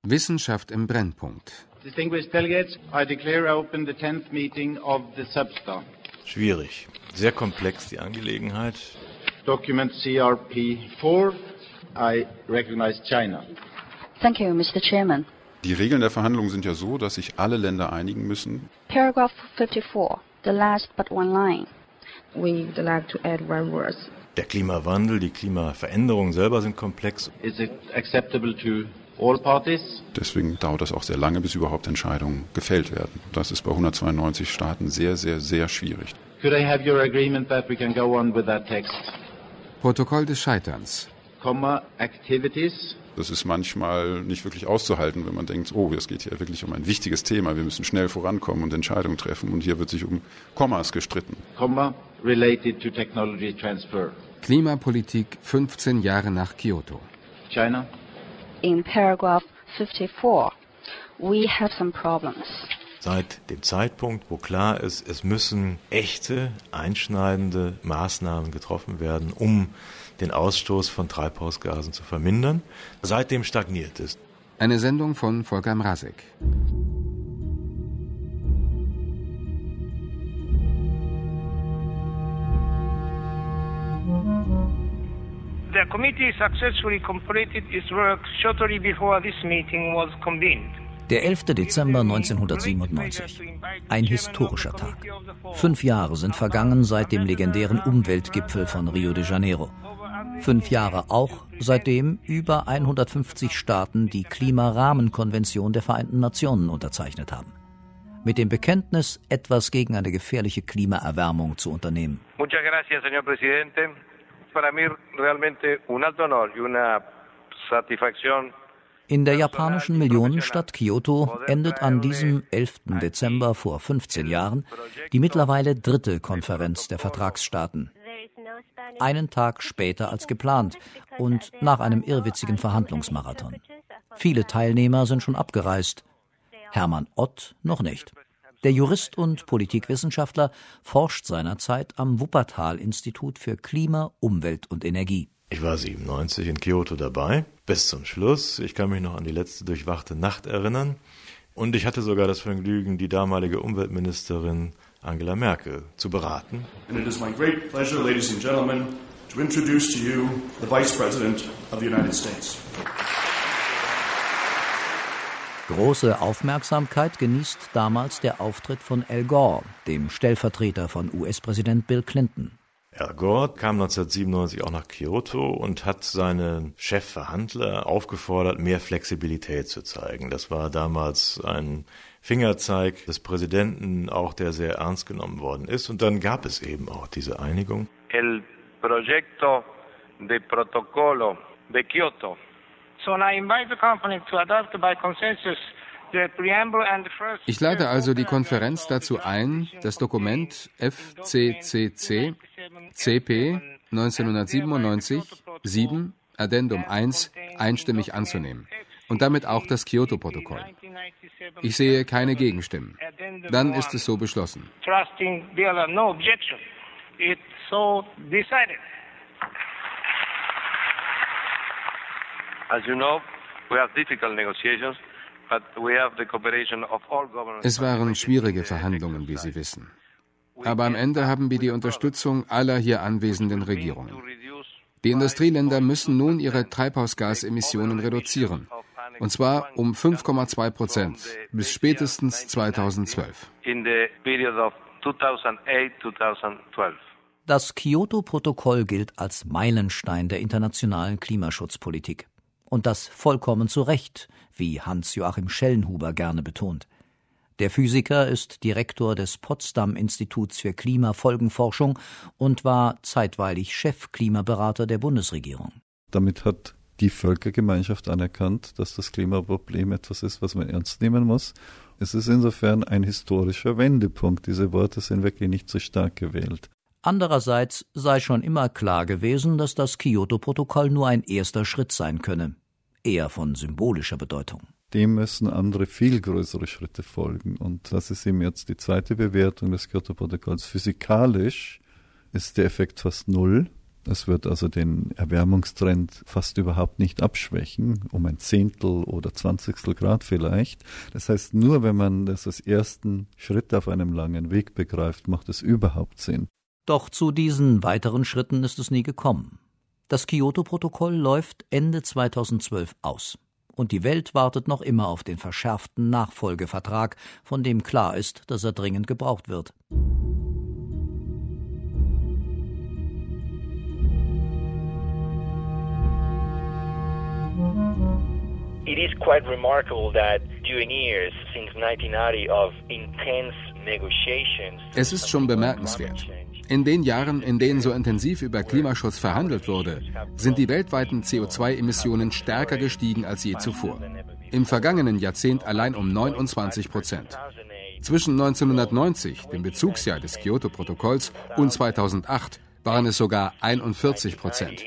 Wissenschaft im Brennpunkt. Distinguished delegates, I declare open the 10th meeting of the Substar. Schwierig, sehr komplex die Angelegenheit. Document CRP4, I recognize China. Thank you, Mr. Chairman. Die Regeln der Verhandlungen sind ja so, dass sich alle Länder einigen müssen. Paragraph 54, the last but one line. We would like to add one word. Der Klimawandel, die Klimaveränderungen selber sind komplex. Is it acceptable to all parties? Deswegen dauert das auch sehr lange, bis überhaupt Entscheidungen gefällt werden. Das ist bei 192 Staaten sehr, sehr, sehr schwierig. Could I have your agreement that we can go on with that text? Protokoll des Scheiterns. Activities. Das ist manchmal nicht wirklich auszuhalten, wenn man denkt, oh, es geht hier wirklich um ein wichtiges Thema, wir müssen schnell vorankommen und Entscheidungen treffen und hier wird sich um Kommas gestritten. Related to technology transfer. Klimapolitik 15 Jahre nach Kyoto. China. In paragraph 54, we have some problems. Seit dem Zeitpunkt, wo klar ist, es müssen echte, einschneidende Maßnahmen getroffen werden, um den Ausstoß von Treibhausgasen zu vermindern, seitdem stagniert es. Eine Sendung von Volker Mrazek. The committee successfully completed its work shortly before this meeting was convened. Der 11. Dezember 1997. Ein historischer Tag. 5 Jahre sind vergangen seit dem legendären Umweltgipfel von Rio de Janeiro. 5 Jahre auch, seitdem über 150 Staaten die Klimarahmenkonvention der Vereinten Nationen unterzeichnet haben. Mit dem Bekenntnis, etwas gegen eine gefährliche Klimaerwärmung zu unternehmen. Muchas gracias, señor presidente. Para mí realmente un alto honor y una satisfacción. In der japanischen Millionenstadt Kyoto endet an diesem 11. Dezember vor 15 Jahren die mittlerweile 3. Konferenz der Vertragsstaaten. Einen Tag später als geplant und nach einem irrwitzigen Verhandlungsmarathon. Viele Teilnehmer sind schon abgereist. Hermann Ott noch nicht. Der Jurist und Politikwissenschaftler forscht seinerzeit am Wuppertal-Institut für Klima, Umwelt und Energie. Ich war 97 in Kyoto dabei, bis zum Schluss. Ich kann mich noch an die letzte durchwachte Nacht erinnern. Und ich hatte sogar das Vergnügen, die damalige Umweltministerin Angela Merkel zu beraten. And it is my great pleasure, ladies and gentlemen, to introduce to you the Vice President of the United States. Große Aufmerksamkeit genießt damals der Auftritt von Al Gore, dem Stellvertreter von US-Präsident Bill Clinton. Al Gore kam 1997 auch nach Kyoto und hat seine Chefverhandler aufgefordert, mehr Flexibilität zu zeigen. Das war damals ein Fingerzeig des Präsidenten, auch der sehr ernst genommen worden ist. Und dann gab es eben auch diese Einigung. El proyecto de protocolo de Kyoto. So I invite the company to adopt by consensus the preamble and the first. Ich lade also die Konferenz dazu ein, das Dokument FCCC CP 1997-7 Addendum 1 einstimmig anzunehmen und damit auch das Kyoto-Protokoll. Ich sehe keine Gegenstimmen. Dann ist es so beschlossen. Trusting there are no objection. It's so decided. As you know, we have difficult negotiations, but we have the cooperation of all governments. Es waren schwierige Verhandlungen, wie Sie wissen. Aber am Ende haben wir die Unterstützung aller hier anwesenden Regierungen. Die Industrieländer müssen nun ihre Treibhausgasemissionen reduzieren. Und zwar um 5,2% bis spätestens 2012. In the period of 2008-2012. Das Kyoto-Protokoll gilt als Meilenstein der internationalen Klimaschutzpolitik. Und das vollkommen zu Recht, wie Hans-Joachim Schellenhuber gerne betont. Der Physiker ist Direktor des Potsdam-Instituts für Klimafolgenforschung und war zeitweilig Chefklimaberater der Bundesregierung. Damit hat die Völkergemeinschaft anerkannt, dass das Klimaproblem etwas ist, was man ernst nehmen muss. Es ist insofern ein historischer Wendepunkt. Diese Worte sind wirklich nicht so stark gewählt. Andererseits sei schon immer klar gewesen, dass das Kyoto-Protokoll nur ein erster Schritt sein könne, eher von symbolischer Bedeutung. Dem müssen andere, viel größere Schritte folgen. Und das ist eben jetzt die zweite Bewertung des Kyoto-Protokolls. Physikalisch ist der Effekt fast null. Es wird also den Erwärmungstrend fast überhaupt nicht abschwächen, um 1/10 oder 20 Grad vielleicht. Das heißt, nur wenn man das als ersten Schritt auf einem langen Weg begreift, macht es überhaupt Sinn. Doch zu diesen weiteren Schritten ist es nie gekommen. Das Kyoto-Protokoll läuft Ende 2012 aus. Und die Welt wartet noch immer auf den verschärften Nachfolgevertrag, von dem klar ist, dass er dringend gebraucht wird. It is quite remarkable that during years since 1990 of intense negotiations. Es ist schon bemerkenswert. In den Jahren, in denen so intensiv über Klimaschutz verhandelt wurde, sind die weltweiten CO2-Emissionen stärker gestiegen als je zuvor. Im vergangenen Jahrzehnt allein um 29%. Zwischen 1990, dem Bezugsjahr des Kyoto-Protokolls, und 2008 waren es sogar 41%.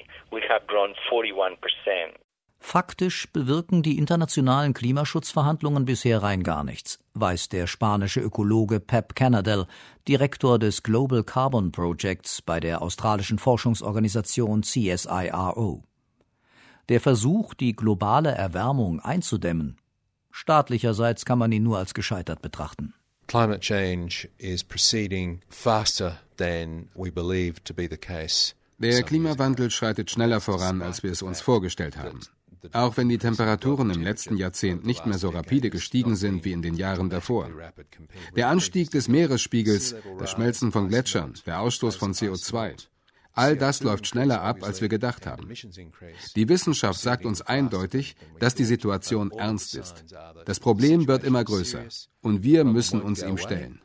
Faktisch bewirken die internationalen Klimaschutzverhandlungen bisher rein gar nichts, weiß der spanische Ökologe Pep Canadell, Direktor des Global Carbon Projects bei der australischen Forschungsorganisation CSIRO. Der Versuch, die globale Erwärmung einzudämmen, staatlicherseits kann man ihn nur als gescheitert betrachten. Climate change is proceeding faster than we believe to be the case. Der Klimawandel schreitet schneller voran, als wir es uns vorgestellt haben. Auch wenn die Temperaturen im letzten Jahrzehnt nicht mehr so rapide gestiegen sind wie in den Jahren davor. Der Anstieg des Meeresspiegels, das Schmelzen von Gletschern, der Ausstoß von CO2, all das läuft schneller ab, als wir gedacht haben. Die Wissenschaft sagt uns eindeutig, dass die Situation ernst ist. Das Problem wird immer größer und wir müssen uns ihm stellen.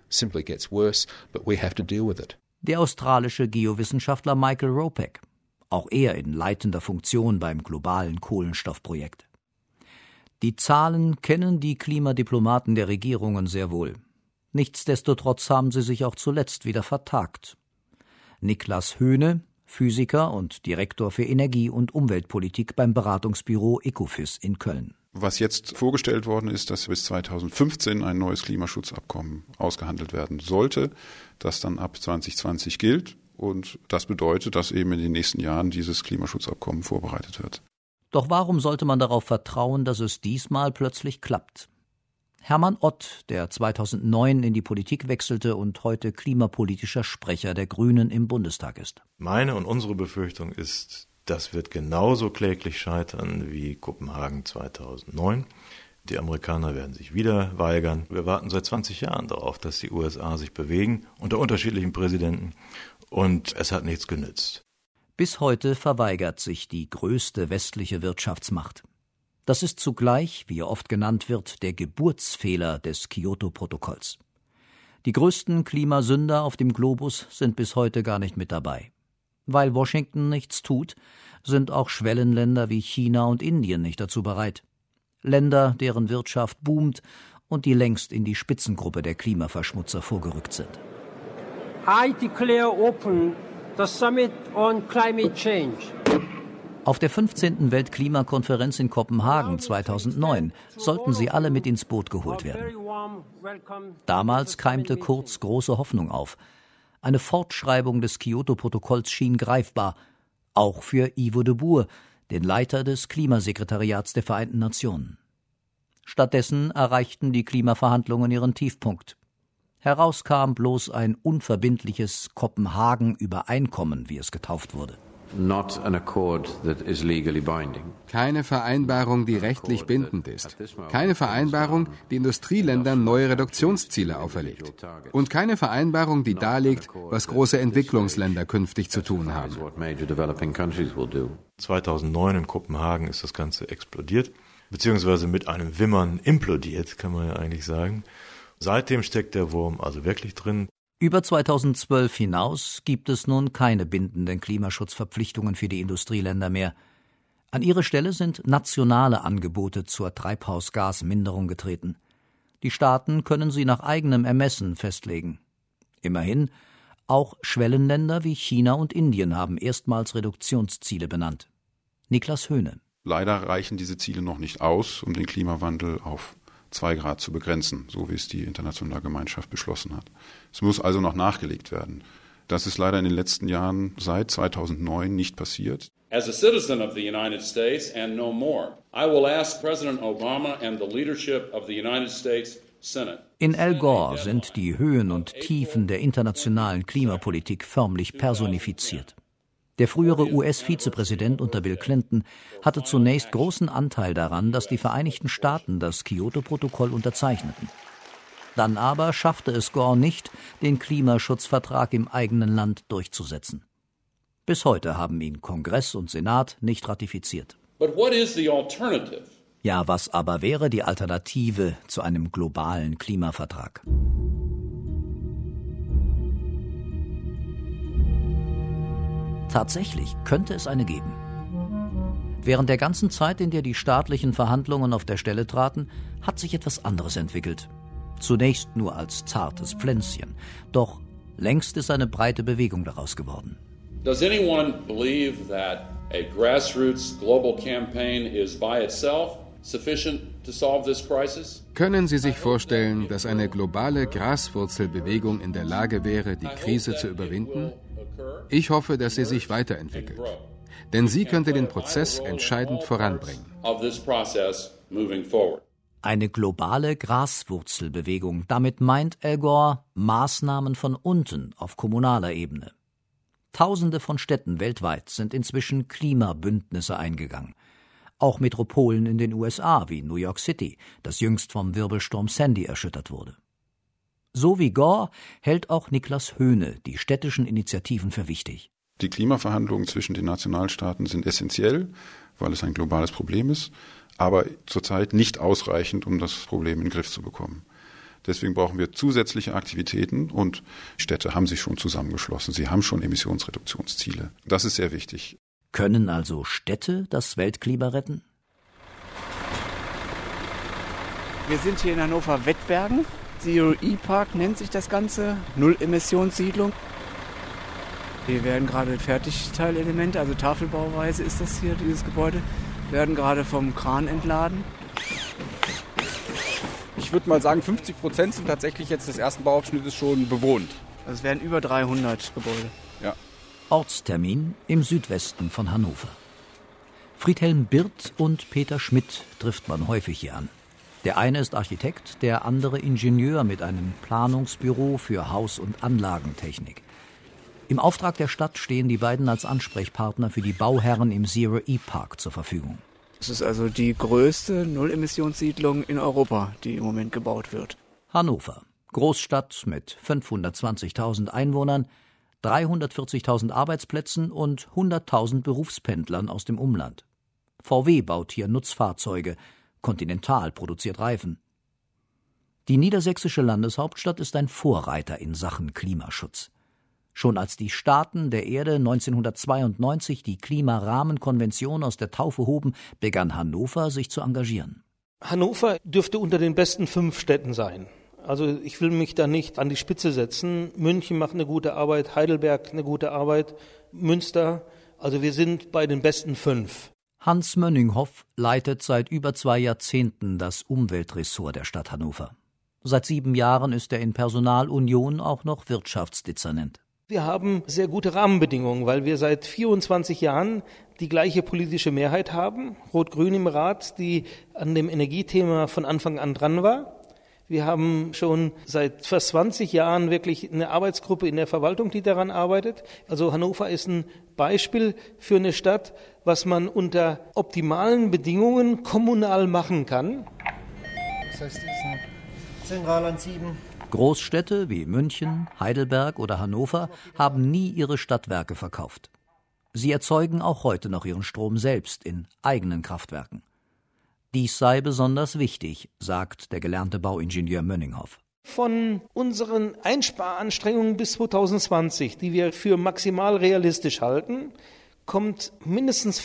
Der australische Geowissenschaftler Michael Ropack, auch er in leitender Funktion beim globalen Kohlenstoffprojekt. Die Zahlen kennen die Klimadiplomaten der Regierungen sehr wohl. Nichtsdestotrotz haben sie sich auch zuletzt wieder vertagt. Niklas Höhne, Physiker und Direktor für Energie- und Umweltpolitik beim Beratungsbüro Ecofys in Köln. Was jetzt vorgestellt worden ist, dass bis 2015 ein neues Klimaschutzabkommen ausgehandelt werden sollte, das dann ab 2020 gilt. Und das bedeutet, dass eben in den nächsten Jahren dieses Klimaschutzabkommen vorbereitet wird. Doch warum sollte man darauf vertrauen, dass es diesmal plötzlich klappt? Hermann Ott, der 2009 in die Politik wechselte und heute klimapolitischer Sprecher der Grünen im Bundestag ist. Meine und unsere Befürchtung ist, das wird genauso kläglich scheitern wie Kopenhagen 2009. Die Amerikaner werden sich wieder weigern. Wir warten seit 20 Jahren darauf, dass die USA sich bewegen, unter unterschiedlichen Präsidenten. Und es hat nichts genützt. Bis heute verweigert sich die größte westliche Wirtschaftsmacht. Das ist zugleich, wie er oft genannt wird, der Geburtsfehler des Kyoto-Protokolls. Die größten Klimasünder auf dem Globus sind bis heute gar nicht mit dabei. Weil Washington nichts tut, sind auch Schwellenländer wie China und Indien nicht dazu bereit. Länder, deren Wirtschaft boomt und die längst in die Spitzengruppe der Klimaverschmutzer vorgerückt sind. I declare open the Summit on Climate Change. Auf der 15. Weltklimakonferenz in Kopenhagen 2009 sollten sie alle mit ins Boot geholt werden. Damals keimte kurz große Hoffnung auf. Eine Fortschreibung des Kyoto-Protokolls schien greifbar, auch für Ivo de Boer, den Leiter des Klimasekretariats der Vereinten Nationen. Stattdessen erreichten die Klimaverhandlungen ihren Tiefpunkt. Heraus kam bloß ein unverbindliches Kopenhagen-Übereinkommen, wie es getauft wurde. Keine Vereinbarung, die rechtlich bindend ist. Keine Vereinbarung, die Industrieländern neue Reduktionsziele auferlegt. Und keine Vereinbarung, die darlegt, was große Entwicklungsländer künftig zu tun haben. 2009 in Kopenhagen ist das Ganze explodiert, beziehungsweise mit einem Wimmern implodiert, kann man ja eigentlich sagen. Seitdem steckt der Wurm also wirklich drin. Über 2012 hinaus gibt es nun keine bindenden Klimaschutzverpflichtungen für die Industrieländer mehr. An ihre Stelle sind nationale Angebote zur Treibhausgasminderung getreten. Die Staaten können sie nach eigenem Ermessen festlegen. Immerhin, auch Schwellenländer wie China und Indien haben erstmals Reduktionsziele benannt. Niklas Höhne. Leider reichen diese Ziele noch nicht aus, um den Klimawandel auf 2 Grad zu begrenzen, so wie es die internationale Gemeinschaft beschlossen hat. Es muss also noch nachgelegt werden. Das ist leider in den letzten Jahren seit 2009 nicht passiert. As a citizen of the United States and no more, I will ask President Obama and the leadership of the United States Senate. In Al Gore sind die Höhen und Tiefen der internationalen Klimapolitik förmlich personifiziert. Der frühere US-Vizepräsident unter Bill Clinton hatte zunächst großen Anteil daran, dass die Vereinigten Staaten das Kyoto-Protokoll unterzeichneten. Dann aber schaffte es Gore nicht, den Klimaschutzvertrag im eigenen Land durchzusetzen. Bis heute haben ihn Kongress und Senat nicht ratifiziert. But what is the alternative? Ja, was aber wäre die Alternative zu einem globalen Klimavertrag? Tatsächlich könnte es eine geben. Während der ganzen Zeit, in der die staatlichen Verhandlungen auf der Stelle traten, hat sich etwas anderes entwickelt. Zunächst nur als zartes Pflänzchen, doch längst ist eine breite Bewegung daraus geworden. Does anyone believe that a grassroots global campaign is by itself sufficient to solve this crisis? Können Sie sich vorstellen, dass eine globale Graswurzelbewegung in der Lage wäre, die Krise zu überwinden? Ich hoffe, dass sie sich weiterentwickelt. Denn sie könnte den Prozess entscheidend voranbringen. Eine globale Graswurzelbewegung. Damit meint Al Gore Maßnahmen von unten auf kommunaler Ebene. Tausende von Städten weltweit sind inzwischen Klimabündnisse eingegangen. Auch Metropolen in den USA wie New York City, das jüngst vom Wirbelsturm Sandy erschüttert wurde. So wie Gore hält auch Niklas Höhne die städtischen Initiativen für wichtig. Die Klimaverhandlungen zwischen den Nationalstaaten sind essentiell, weil es ein globales Problem ist, aber zurzeit nicht ausreichend, um das Problem in den Griff zu bekommen. Deswegen brauchen wir zusätzliche Aktivitäten und Städte haben sich schon zusammengeschlossen. Sie haben schon Emissionsreduktionsziele. Das ist sehr wichtig. Können also Städte das Weltklima retten? Wir sind hier in Hannover-Wettbergen. Zero E-Park nennt sich das Ganze. Null-Emissionssiedlung. Hier werden gerade Fertigteilelemente, also Tafelbauweise ist das hier, dieses Gebäude, werden gerade vom Kran entladen. Ich würde mal sagen, 50% sind tatsächlich jetzt des ersten Bauabschnittes schon bewohnt. Also es werden über 300 Gebäude. Ja. Ortstermin im Südwesten von Hannover. Friedhelm Birth und Peter Schmidt trifft man häufig hier an. Der eine ist Architekt, der andere Ingenieur mit einem Planungsbüro für Haus- und Anlagentechnik. Im Auftrag der Stadt stehen die beiden als Ansprechpartner für die Bauherren im Zero E-Park zur Verfügung. Es ist also die größte Null-Emissionssiedlung in Europa, die im Moment gebaut wird. Hannover, Großstadt mit 520.000 Einwohnern, 340.000 Arbeitsplätzen und 100.000 Berufspendlern aus dem Umland. VW baut hier Nutzfahrzeuge, Continental produziert Reifen. Die niedersächsische Landeshauptstadt ist ein Vorreiter in Sachen Klimaschutz. Schon als die Staaten der Erde 1992 die Klimarahmenkonvention aus der Taufe hoben, begann Hannover sich zu engagieren. Hannover dürfte unter den besten 5 Städten sein. Also ich will mich da nicht an die Spitze setzen. München macht eine gute Arbeit, Heidelberg eine gute Arbeit, Münster. Also wir sind bei den besten 5. Hans Mönninghoff leitet seit über 2 Jahrzehnten das Umweltressort der Stadt Hannover. Seit 7 Jahren ist er in Personalunion auch noch Wirtschaftsdezernent. Wir haben sehr gute Rahmenbedingungen, weil wir seit 24 Jahren die gleiche politische Mehrheit haben, Rot-Grün im Rat, die an dem Energiethema von Anfang an dran war. Wir haben schon seit fast 20 Jahren wirklich eine Arbeitsgruppe in der Verwaltung, die daran arbeitet. Also Hannover ist ein Beispiel für eine Stadt, was man unter optimalen Bedingungen kommunal machen kann. Das heißt, es ist zentral an 7. Großstädte wie München, Heidelberg oder Hannover haben nie ihre Stadtwerke verkauft. Sie erzeugen auch heute noch ihren Strom selbst in eigenen Kraftwerken. Dies sei besonders wichtig, sagt der gelernte Bauingenieur Mönninghoff. Von unseren Einsparanstrengungen bis 2020, die wir für maximal realistisch halten, kommt mindestens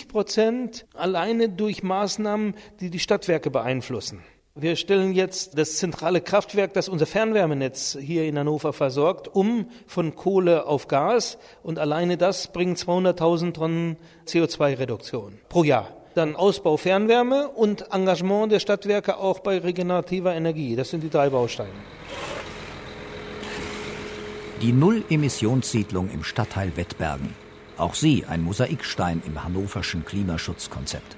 40% alleine durch Maßnahmen, die die Stadtwerke beeinflussen. Wir stellen jetzt das zentrale Kraftwerk, das unser Fernwärmenetz hier in Hannover versorgt, von Kohle auf Gas. Und alleine das bringt 200.000 Tonnen CO2-Reduktion pro Jahr. Dann Ausbau Fernwärme und Engagement der Stadtwerke auch bei regenerativer Energie. Das sind die 3 Bausteine. Die Null-Emissionssiedlung im Stadtteil Wettbergen. Auch sie ein Mosaikstein im hannoverschen Klimaschutzkonzept.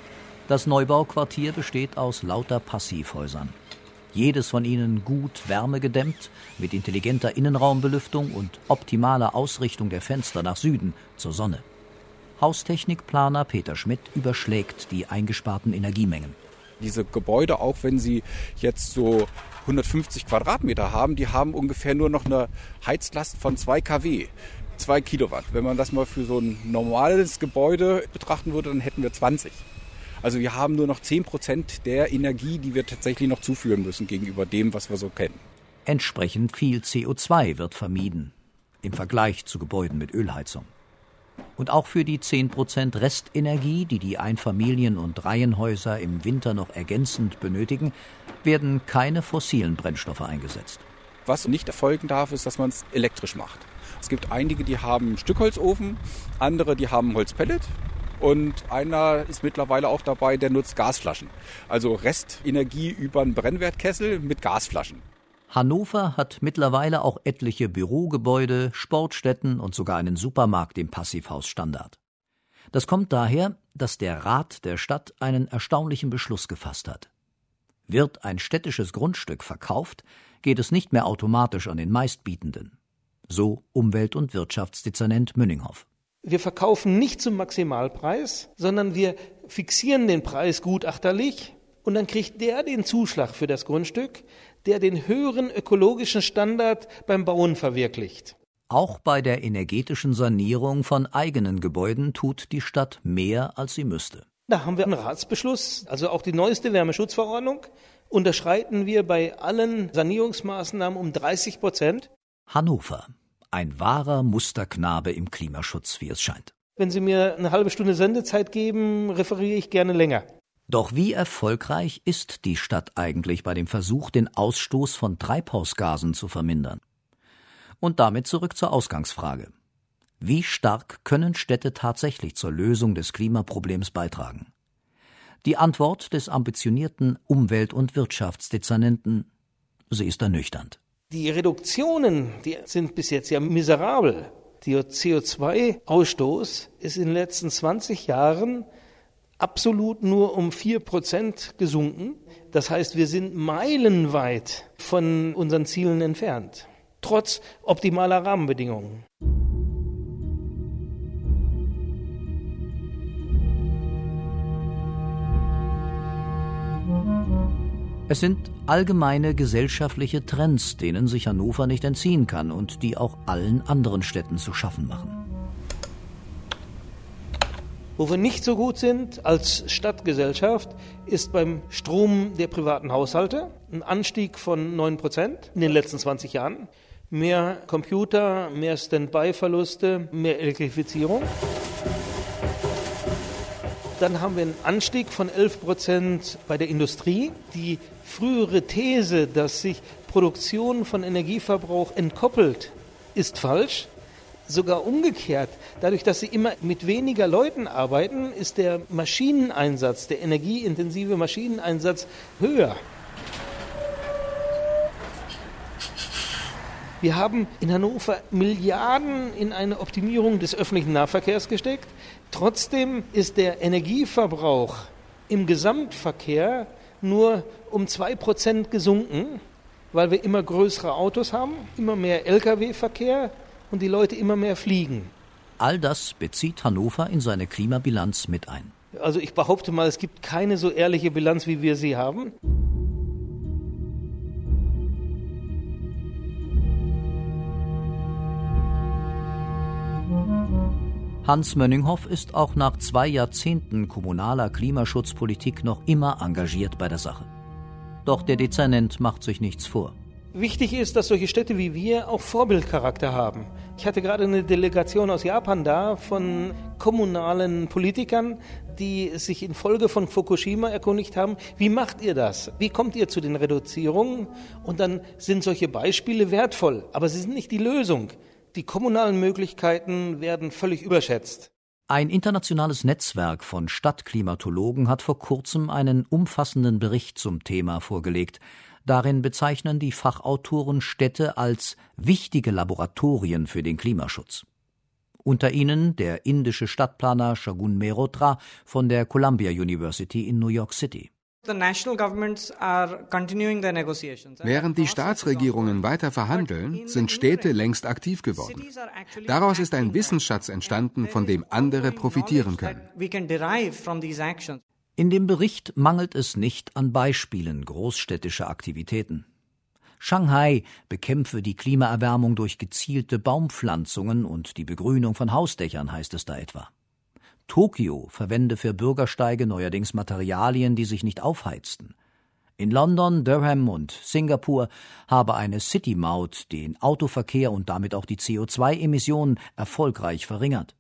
Das Neubauquartier besteht aus lauter Passivhäusern. Jedes von ihnen gut wärmegedämmt, mit intelligenter Innenraumbelüftung und optimaler Ausrichtung der Fenster nach Süden zur Sonne. Haustechnikplaner Peter Schmidt überschlägt die eingesparten Energiemengen. Diese Gebäude, auch wenn sie jetzt so 150 Quadratmeter haben, die haben ungefähr nur noch eine Heizlast von 2 kW, 2 Kilowatt. Wenn man das mal für so ein normales Gebäude betrachten würde, dann hätten wir 20. Also wir haben nur noch 10% der Energie, die wir tatsächlich noch zuführen müssen gegenüber dem, was wir so kennen. Entsprechend viel CO2 wird vermieden im Vergleich zu Gebäuden mit Ölheizung. Und auch für die 10% Restenergie, die die Einfamilien- und Reihenhäuser im Winter noch ergänzend benötigen, werden keine fossilen Brennstoffe eingesetzt. Was nicht erfolgen darf, ist, dass man es elektrisch macht. Es gibt einige, die haben einen Stückholzofen, andere, die haben Holzpellet. Und einer ist mittlerweile auch dabei, der nutzt Gasflaschen. Also Restenergie über einen Brennwertkessel mit Gasflaschen. Hannover hat mittlerweile auch etliche Bürogebäude, Sportstätten und sogar einen Supermarkt im Passivhausstandard. Das kommt daher, dass der Rat der Stadt einen erstaunlichen Beschluss gefasst hat. Wird ein städtisches Grundstück verkauft, geht es nicht mehr automatisch an den Meistbietenden. So Umwelt- und Wirtschaftsdezernent Münninghoff. Wir verkaufen nicht zum Maximalpreis, sondern wir fixieren den Preis gutachterlich und dann kriegt der den Zuschlag für das Grundstück, der den höheren ökologischen Standard beim Bauen verwirklicht. Auch bei der energetischen Sanierung von eigenen Gebäuden tut die Stadt mehr, als sie müsste. Da haben wir einen Ratsbeschluss, also auch die neueste Wärmeschutzverordnung, unterschreiten wir bei allen Sanierungsmaßnahmen um 30%. Hannover. Ein wahrer Musterknabe im Klimaschutz, wie es scheint. Wenn Sie mir eine halbe Stunde Sendezeit geben, referiere ich gerne länger. Doch wie erfolgreich ist die Stadt eigentlich bei dem Versuch, den Ausstoß von Treibhausgasen zu vermindern? Und damit zurück zur Ausgangsfrage. Wie stark können Städte tatsächlich zur Lösung des Klimaproblems beitragen? Die Antwort des ambitionierten Umwelt- und Wirtschaftsdezernenten, sie ist ernüchternd. Die Reduktionen, die sind bis jetzt ja miserabel. Der CO2-Ausstoß ist in den letzten 20 Jahren absolut nur um 4% gesunken. Das heißt, wir sind meilenweit von unseren Zielen entfernt, trotz optimaler Rahmenbedingungen. Es sind allgemeine gesellschaftliche Trends, denen sich Hannover nicht entziehen kann und die auch allen anderen Städten zu schaffen machen. Wo wir nicht so gut sind als Stadtgesellschaft, ist beim Strom der privaten Haushalte. Ein Anstieg von 9% in den letzten 20 Jahren. Mehr Computer, mehr Standby-Verluste, mehr Elektrifizierung. Dann haben wir einen Anstieg von 11% bei der Industrie. Die frühere These, dass sich Produktion von Energieverbrauch entkoppelt, ist falsch. Sogar umgekehrt. Dadurch, dass sie immer mit weniger Leuten arbeiten, ist der Maschineneinsatz, der energieintensive Maschineneinsatz höher. Wir haben in Hannover Milliarden in eine Optimierung des öffentlichen Nahverkehrs gesteckt. Trotzdem ist der Energieverbrauch im Gesamtverkehr nur um 2% gesunken, weil wir immer größere Autos haben, immer mehr Lkw-Verkehr und die Leute immer mehr fliegen. All das bezieht Hannover in seine Klimabilanz mit ein. Also ich behaupte mal, es gibt keine so ehrliche Bilanz, wie wir sie haben. Hans Mönninghoff ist auch nach 2 Jahrzehnten kommunaler Klimaschutzpolitik noch immer engagiert bei der Sache. Doch der Dezernent macht sich nichts vor. Wichtig ist, dass solche Städte wie wir auch Vorbildcharakter haben. Ich hatte gerade eine Delegation aus Japan da von kommunalen Politikern, die sich infolge von Fukushima erkundigt haben, wie macht ihr das? Wie kommt ihr zu den Reduzierungen? Und dann sind solche Beispiele wertvoll, aber sie sind nicht die Lösung. Die kommunalen Möglichkeiten werden völlig überschätzt. Ein internationales Netzwerk von Stadtklimatologen hat vor kurzem einen umfassenden Bericht zum Thema vorgelegt. Darin bezeichnen die Fachautoren Städte als wichtige Laboratorien für den Klimaschutz. Unter ihnen der indische Stadtplaner Shagun Mehrotra von der Columbia University in New York City. Während die Staatsregierungen weiter verhandeln, sind Städte längst aktiv geworden. Daraus ist ein Wissensschatz entstanden, von dem andere profitieren können. In dem Bericht mangelt es nicht an Beispielen großstädtischer Aktivitäten. Shanghai bekämpfe die Klimaerwärmung durch gezielte Baumpflanzungen und die Begrünung von Hausdächern, heißt es da etwa. Tokio verwende für Bürgersteige neuerdings Materialien, die sich nicht aufheizten. In London, Durham und Singapur habe eine City-Maut den Autoverkehr und damit auch die CO2-Emissionen erfolgreich verringert.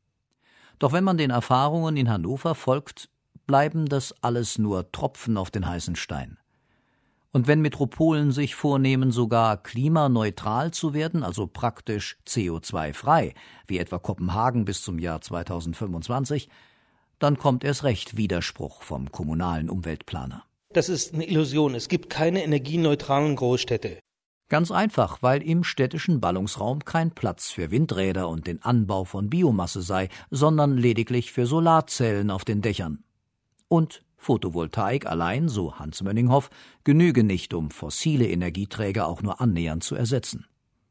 Doch wenn man den Erfahrungen in Hannover folgt, bleiben das alles nur Tropfen auf den heißen Stein. Und wenn Metropolen sich vornehmen, sogar klimaneutral zu werden, also praktisch CO2-frei, wie etwa Kopenhagen bis zum Jahr 2025, dann kommt erst recht Widerspruch vom kommunalen Umweltplaner. Das ist eine Illusion. Es gibt keine energieneutralen Großstädte. Ganz einfach, weil im städtischen Ballungsraum kein Platz für Windräder und den Anbau von Biomasse sei, sondern lediglich für Solarzellen auf den Dächern. Und Photovoltaik allein, so Hans Mönninghoff, genüge nicht, um fossile Energieträger auch nur annähernd zu ersetzen.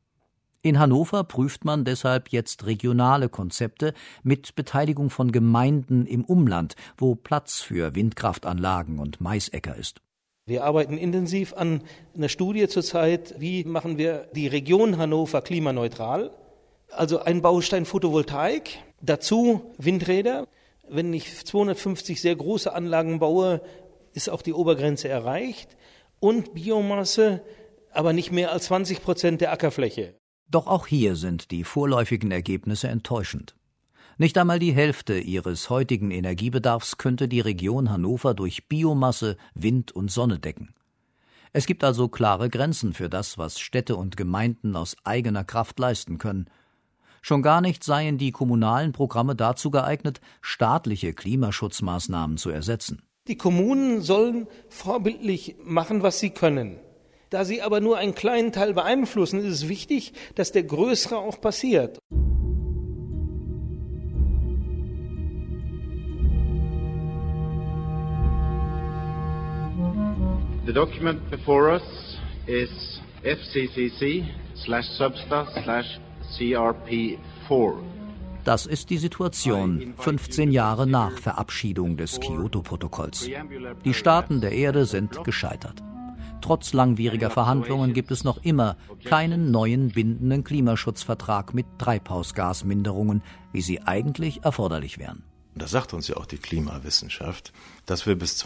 In Hannover prüft man deshalb jetzt regionale Konzepte mit Beteiligung von Gemeinden im Umland, wo Platz für Windkraftanlagen und Maisäcker ist. Wir arbeiten intensiv an einer Studie zurzeit, wie machen wir die Region Hannover klimaneutral. Also ein Baustein Photovoltaik, dazu Windräder. Wenn ich 250 sehr große Anlagen baue, ist auch die Obergrenze erreicht. Und Biomasse, aber nicht mehr als 20% der Ackerfläche. Doch auch hier sind die vorläufigen Ergebnisse enttäuschend. Nicht einmal die Hälfte ihres heutigen Energiebedarfs könnte die Region Hannover durch Biomasse, Wind und Sonne decken. Es gibt also klare Grenzen für das, was Städte und Gemeinden aus eigener Kraft leisten können. Schon gar nicht seien die kommunalen Programme dazu geeignet, staatliche Klimaschutzmaßnahmen zu ersetzen. Die Kommunen sollen vorbildlich machen, was sie können. Da sie aber nur einen kleinen Teil beeinflussen, ist es wichtig, dass der Größere auch passiert. The document before us is FCCC/Substa/CRP4. Das ist die Situation 15 Jahre nach Verabschiedung des Kyoto-Protokolls. Die Staaten der Erde sind gescheitert. Trotz langwieriger Verhandlungen gibt es noch immer keinen neuen bindenden Klimaschutzvertrag mit Treibhausgasminderungen, wie sie eigentlich erforderlich wären. Das sagt uns ja auch die Klimawissenschaft, dass wir bis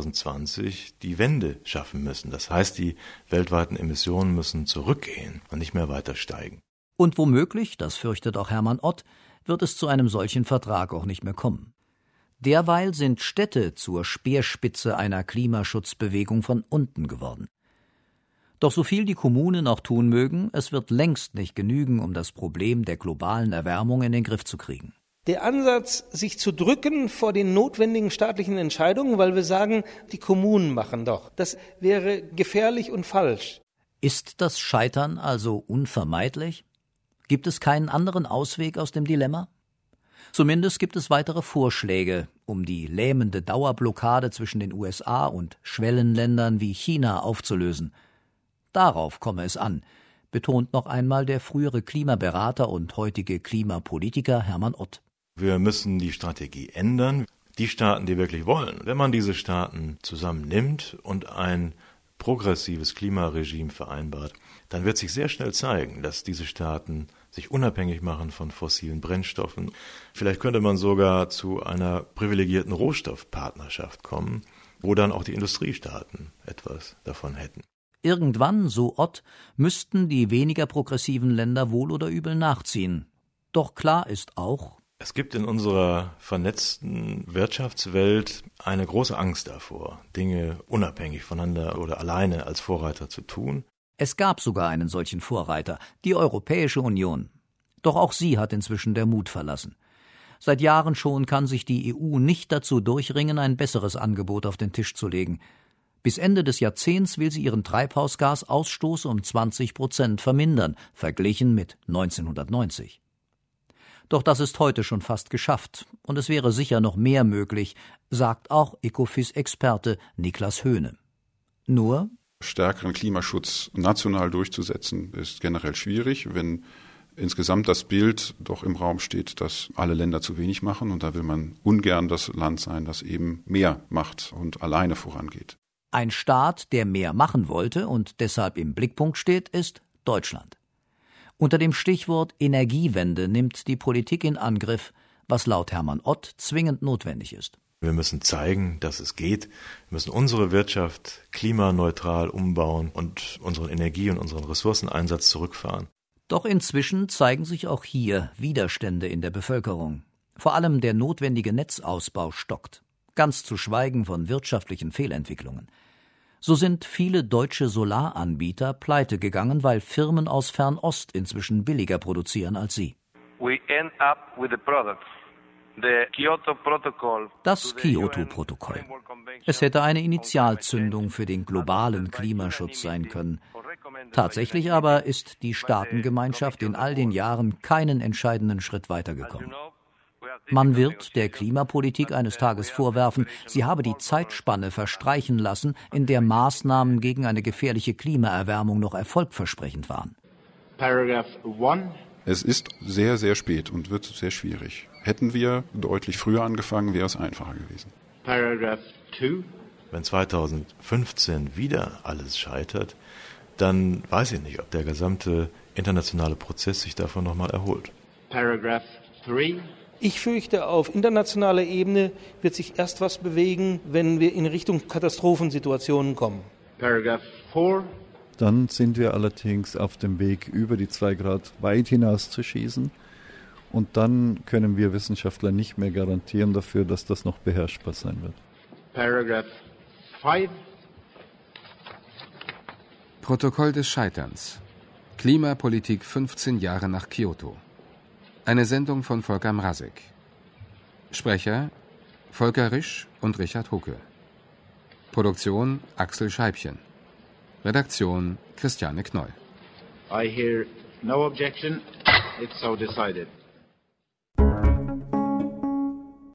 2020 die Wende schaffen müssen. Das heißt, die weltweiten Emissionen müssen zurückgehen und nicht mehr weiter steigen. Und womöglich, das fürchtet auch Hermann Ott, wird es zu einem solchen Vertrag auch nicht mehr kommen. Derweil sind Städte zur Speerspitze einer Klimaschutzbewegung von unten geworden. Doch so viel die Kommunen auch tun mögen, es wird längst nicht genügen, um das Problem der globalen Erwärmung in den Griff zu kriegen. Der Ansatz, sich zu drücken vor den notwendigen staatlichen Entscheidungen, weil wir sagen, die Kommunen machen doch, das wäre gefährlich und falsch. Ist das Scheitern also unvermeidlich? Gibt es keinen anderen Ausweg aus dem Dilemma? Zumindest gibt es weitere Vorschläge, um die lähmende Dauerblockade zwischen den USA und Schwellenländern wie China aufzulösen. Darauf komme es an, betont noch einmal der frühere Klimaberater und heutige Klimapolitiker Hermann Ott. Wir müssen die Strategie ändern. Die Staaten, die wirklich wollen, wenn man diese Staaten zusammennimmt und ein progressives Klimaregime vereinbart, dann wird sich sehr schnell zeigen, dass diese Staaten sich unabhängig machen von fossilen Brennstoffen. Vielleicht könnte man sogar zu einer privilegierten Rohstoffpartnerschaft kommen, wo dann auch die Industriestaaten etwas davon hätten. Irgendwann, so Ott, müssten die weniger progressiven Länder wohl oder übel nachziehen. Doch klar ist auch, es gibt in unserer vernetzten Wirtschaftswelt eine große Angst davor, Dinge unabhängig voneinander oder alleine als Vorreiter zu tun. Es gab sogar einen solchen Vorreiter, die Europäische Union. Doch auch sie hat inzwischen der Mut verlassen. Seit Jahren schon kann sich die EU nicht dazu durchringen, ein besseres Angebot auf den Tisch zu legen. Bis Ende des Jahrzehnts will sie ihren Treibhausgasausstoß um 20% vermindern, verglichen mit 1990. Doch das ist heute schon fast geschafft, und es wäre sicher noch mehr möglich, sagt auch Ecofis-Experte Niklas Höhne. Nur stärkeren Klimaschutz national durchzusetzen, ist generell schwierig, wenn insgesamt das Bild doch im Raum steht, dass alle Länder zu wenig machen, und da will man ungern das Land sein, das eben mehr macht und alleine vorangeht. Ein Staat, der mehr machen wollte und deshalb im Blickpunkt steht, ist Deutschland. Unter dem Stichwort Energiewende nimmt die Politik in Angriff, was laut Hermann Ott zwingend notwendig ist. Wir müssen zeigen, dass es geht. Wir müssen unsere Wirtschaft klimaneutral umbauen und unseren Energie- und unseren Ressourceneinsatz zurückfahren. Doch inzwischen zeigen sich auch hier Widerstände in der Bevölkerung. Vor allem der notwendige Netzausbau stockt, ganz zu schweigen von wirtschaftlichen Fehlentwicklungen. So sind viele deutsche Solaranbieter pleite gegangen, weil Firmen aus Fernost inzwischen billiger produzieren als sie. Das Kyoto-Protokoll. Es hätte eine Initialzündung für den globalen Klimaschutz sein können. Tatsächlich aber ist die Staatengemeinschaft in all den Jahren keinen entscheidenden Schritt weitergekommen. Man wird der Klimapolitik eines Tages vorwerfen, sie habe die Zeitspanne verstreichen lassen, in der Maßnahmen gegen eine gefährliche Klimaerwärmung noch erfolgversprechend waren. Paragraph 1. Es ist sehr, sehr spät und wird sehr schwierig. Hätten wir deutlich früher angefangen, wäre es einfacher gewesen. Paragraph 2. Wenn 2015 wieder alles scheitert, dann weiß ich nicht, ob der gesamte internationale Prozess sich davon nochmal erholt. Paragraph 3. Ich fürchte, auf internationaler Ebene wird sich erst was bewegen, wenn wir in Richtung Katastrophensituationen kommen. Paragraph 4. Dann sind wir allerdings auf dem Weg, über die 2 Grad weit hinaus zu schießen. Und dann können wir Wissenschaftler nicht mehr garantieren dafür, dass das noch beherrschbar sein wird. Paragraph 5. Protokoll des Scheiterns. Klimapolitik 15 Jahre nach Kyoto. Eine Sendung von Volker Mrazek. Sprecher Volker Risch und Richard Hucke. Produktion Axel Scheibchen. Redaktion Christiane Knoll. I hear no objection. It's so decided.